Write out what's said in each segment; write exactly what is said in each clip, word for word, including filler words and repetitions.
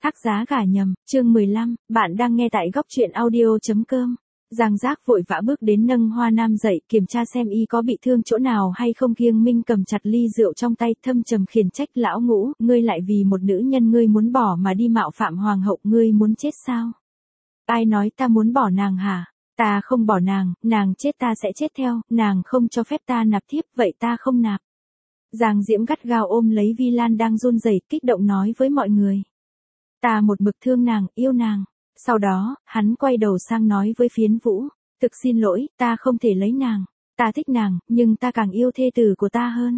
Thác giá gả nhầm, chương mười lăm, bạn đang nghe tại góc truyện audio.com. Giang Giác vội vã bước đến nâng Hoa Nam dậy, kiểm tra xem y có bị thương chỗ nào hay không. Kiêng Minh cầm chặt ly rượu trong tay, thâm trầm khiển trách lão Ngũ, ngươi lại vì một nữ nhân ngươi muốn bỏ mà đi mạo phạm hoàng hậu, ngươi muốn chết sao? Ai nói ta muốn bỏ nàng hả? Ta không bỏ nàng, nàng chết ta sẽ chết theo, nàng không cho phép ta nạp thiếp, vậy ta không nạp. Giang Diễm gắt gao ôm lấy Vi Lan đang run rẩy, kích động nói với mọi người. Ta một mực thương nàng, yêu nàng. Sau đó, hắn quay đầu sang nói với Phiến Vũ, thực xin lỗi, ta không thể lấy nàng. Ta thích nàng, nhưng ta càng yêu thê tử của ta hơn.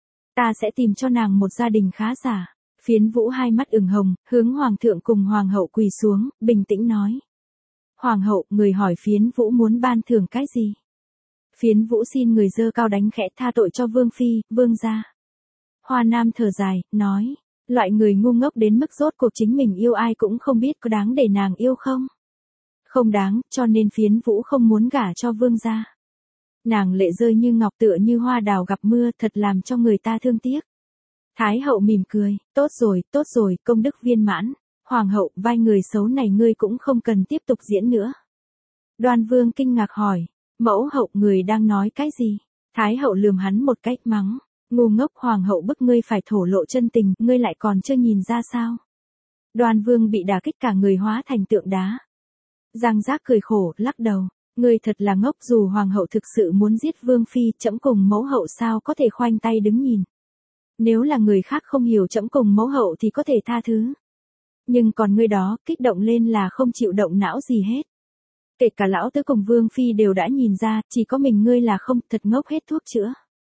Ta sẽ tìm cho nàng một gia đình khá giả. Phiến Vũ hai mắt ửng hồng, hướng hoàng thượng cùng hoàng hậu quỳ xuống, bình tĩnh nói. Hoàng hậu, người hỏi Phiến Vũ muốn ban thưởng cái gì? Phiến Vũ xin người dơ cao đánh khẽ tha tội cho Vương Phi, Vương gia. Hoa Nam thở dài, nói. Loại người ngu ngốc đến mức rốt cuộc chính mình yêu ai cũng không biết có đáng để nàng yêu không? Không đáng, cho nên Phiến Vũ không muốn gả cho vương gia. Nàng lệ rơi như ngọc tựa như hoa đào gặp mưa, thật làm cho người ta thương tiếc. Thái hậu mỉm cười, tốt rồi, tốt rồi, công đức viên mãn. Hoàng hậu, vai người xấu này ngươi cũng không cần tiếp tục diễn nữa. Đoan Vương kinh ngạc hỏi, mẫu hậu người đang nói cái gì? Thái hậu lườm hắn một cách mắng. Ngu ngốc, hoàng hậu bức ngươi phải thổ lộ chân tình, ngươi lại còn chưa nhìn ra sao? Đoan Vương bị đả kích cả người hóa thành tượng đá. Giang Giác cười khổ, lắc đầu, ngươi thật là ngốc, dù hoàng hậu thực sự muốn giết Vương Phi, trẫm cùng mẫu hậu sao có thể khoanh tay đứng nhìn. Nếu là người khác không hiểu trẫm cùng mẫu hậu thì có thể tha thứ. Nhưng còn ngươi đó, kích động lên là không chịu động não gì hết. Kể cả lão tứ cùng Vương Phi đều đã nhìn ra, chỉ có mình ngươi là không, thật ngốc hết thuốc chữa.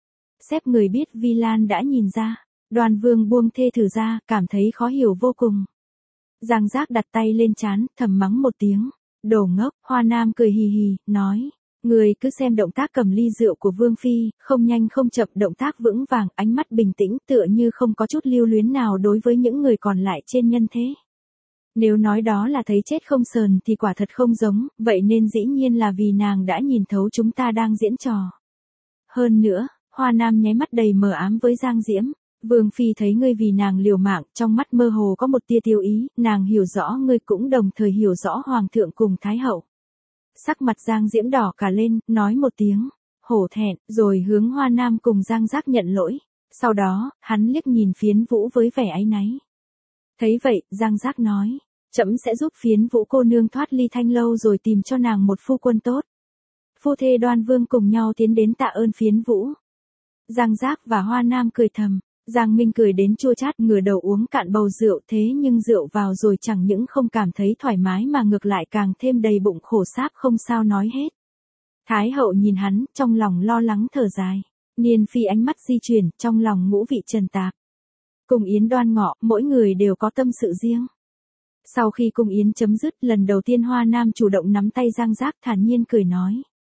Xếp người biết Vi Lan đã nhìn ra. Đoan Vương buông thê thử ra, cảm thấy khó hiểu vô cùng. Giang Giác đặt tay lên trán, thầm mắng một tiếng. Đồ ngốc. Hoa Nam cười hì hì, nói. Người cứ xem động tác cầm ly rượu của Vương Phi, không nhanh không chậm, động tác vững vàng, ánh mắt bình tĩnh, tựa như không có chút lưu luyến nào đối với những người còn lại trên nhân thế. Nếu nói đó là thấy chết không sờn thì quả thật không giống, vậy nên dĩ nhiên là vì nàng đã nhìn thấu chúng ta đang diễn trò. Hơn nữa, Hoa Nam nháy mắt đầy mờ ám với Giang Diễm. Vương Phi thấy ngươi vì nàng liều mạng, trong mắt mơ hồ có một tia tiêu ý, nàng hiểu rõ ngươi cũng đồng thời hiểu rõ Hoàng thượng cùng Thái hậu. Sắc mặt Giang Diễm đỏ cả lên, nói một tiếng, hổ thẹn, rồi hướng Hoa Nam cùng Giang Giác nhận lỗi. Sau đó, hắn liếc nhìn Phiến Vũ với vẻ áy náy. Thấy vậy, Giang Giác nói, trẫm sẽ giúp Phiến Vũ cô nương thoát ly Thanh Lâu rồi tìm cho nàng một phu quân tốt. Phu thê Đoan Vương cùng nhau tiến đến tạ ơn Phiến Vũ. Giang Giác và Hoa Nam cười thầm, Giang Minh cười đến chua chát, ngửa đầu uống cạn bầu rượu, thế nhưng rượu vào rồi chẳng những không cảm thấy thoải mái mà ngược lại càng thêm đầy bụng khổ sáp không sao nói hết. Thái hậu nhìn hắn, trong lòng lo lắng thở dài. Niên Phi ánh mắt di chuyển, trong lòng ngũ vị trần tạp. Cung yến đoan ngọ, mỗi người đều có tâm sự riêng. Sau khi cung yến chấm dứt, lần đầu tiên Hoa Nam chủ động nắm tay Giang Giác, thản nhiên cười nói.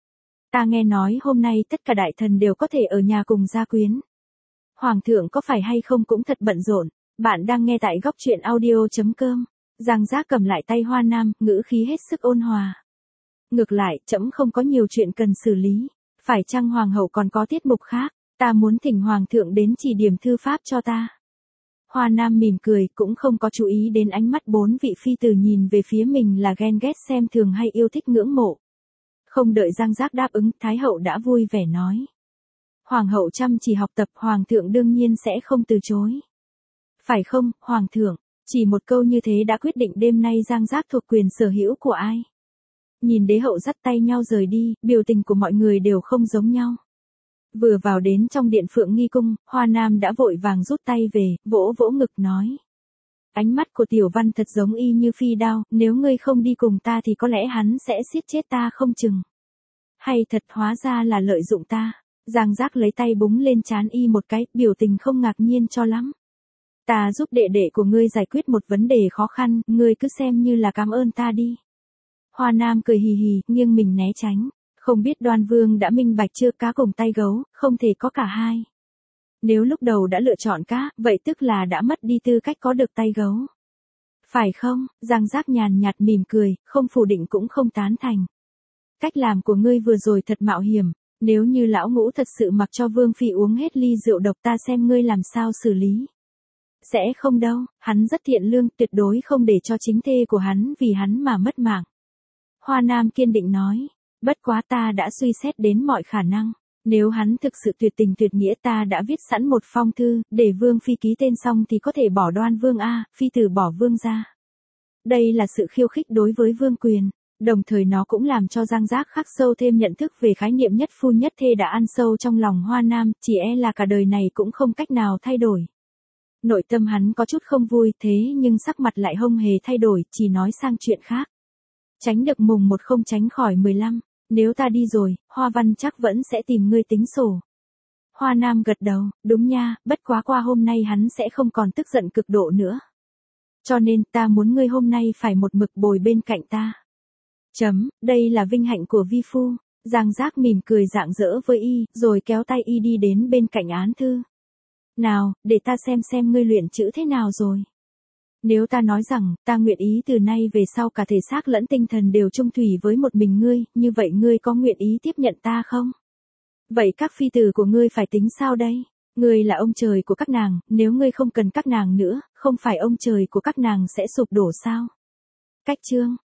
Ta nghe nói hôm nay tất cả đại thần đều có thể ở nhà cùng gia quyến. Hoàng thượng có phải hay không cũng thật bận rộn. Bạn đang nghe tại góc truyện audio.com. Giang Giác cầm lại tay Hoa Nam, ngữ khí hết sức ôn hòa. Ngược lại, trẫm không có nhiều chuyện cần xử lý. Phải chăng hoàng hậu còn có tiết mục khác? Ta muốn thỉnh hoàng thượng đến chỉ điểm thư pháp cho ta. Hoa Nam mỉm cười, cũng không có chú ý đến ánh mắt bốn vị phi tử nhìn về phía mình là ghen ghét, xem thường hay yêu thích ngưỡng mộ. Không đợi Giang Giác đáp ứng, Thái hậu đã vui vẻ nói. Hoàng hậu chăm chỉ học tập, hoàng thượng đương nhiên sẽ không từ chối. Phải không, hoàng thượng? Chỉ một câu như thế đã quyết định đêm nay Giang Giác thuộc quyền sở hữu của ai. Nhìn đế hậu dắt tay nhau rời đi, biểu tình của mọi người đều không giống nhau. Vừa vào đến trong điện Phượng Nghi Cung, Hoa Nam đã vội vàng rút tay về, vỗ vỗ ngực nói. Ánh mắt của Tiểu Văn thật giống y như phi đao, nếu ngươi không đi cùng ta thì có lẽ hắn sẽ giết chết ta không chừng. Hay thật hóa ra là lợi dụng ta. Giang Giác lấy tay búng lên trán y một cái, biểu tình không ngạc nhiên cho lắm. Ta giúp đệ đệ của ngươi giải quyết một vấn đề khó khăn, ngươi cứ xem như là cảm ơn ta đi. Hoa Nam cười hì hì, nghiêng mình né tránh. Không biết Đoan Vương đã minh bạch chưa, cá cùng tay gấu, không thể có cả hai. Nếu lúc đầu đã lựa chọn cá, vậy tức là đã mất đi tư cách có được tay gấu. Phải không? Giang Giác nhàn nhạt mỉm cười, không phủ định cũng không tán thành. Cách làm của ngươi vừa rồi thật mạo hiểm, nếu như lão Ngũ thật sự mặc cho Vương Phi uống hết ly rượu độc, ta xem ngươi làm sao xử lý. Sẽ không đâu, hắn rất thiện lương, tuyệt đối không để cho chính thê của hắn vì hắn mà mất mạng. Hoa Nam kiên định nói, bất quá ta đã suy xét đến mọi khả năng. Nếu hắn thực sự tuyệt tình tuyệt nghĩa ta đã viết sẵn một phong thư, để Vương Phi ký tên xong thì có thể bỏ Đoan Vương A, Phi từ bỏ Vương ra. Đây là sự khiêu khích đối với Vương quyền, đồng thời nó cũng làm cho Giang Giác khắc sâu thêm nhận thức về khái niệm nhất phu nhất thê đã ăn sâu trong lòng Hoa Nam, chỉ e là cả đời này cũng không cách nào thay đổi. Nội tâm hắn có chút không vui thế nhưng sắc mặt lại không hề thay đổi, chỉ nói sang chuyện khác. Tránh được mùng một không tránh khỏi mười lăm. Nếu ta đi rồi, Hoa Văn chắc vẫn sẽ tìm ngươi tính sổ. Hoa Nam gật đầu, đúng nha, bất quá qua hôm nay hắn sẽ không còn tức giận cực độ nữa. Cho nên ta muốn ngươi hôm nay phải một mực bồi bên cạnh ta. Chấm, đây là vinh hạnh của vi phu. Giang Giác mỉm cười rạng rỡ với y, rồi kéo tay y đi đến bên cạnh án thư. Nào, để ta xem xem ngươi luyện chữ thế nào rồi. Nếu ta nói rằng, ta nguyện ý từ nay về sau cả thể xác lẫn tinh thần đều chung thủy với một mình ngươi, như vậy ngươi có nguyện ý tiếp nhận ta không? Vậy các phi tử của ngươi phải tính sao đây? Ngươi là ông trời của các nàng, nếu ngươi không cần các nàng nữa, không phải ông trời của các nàng sẽ sụp đổ sao? Cách chương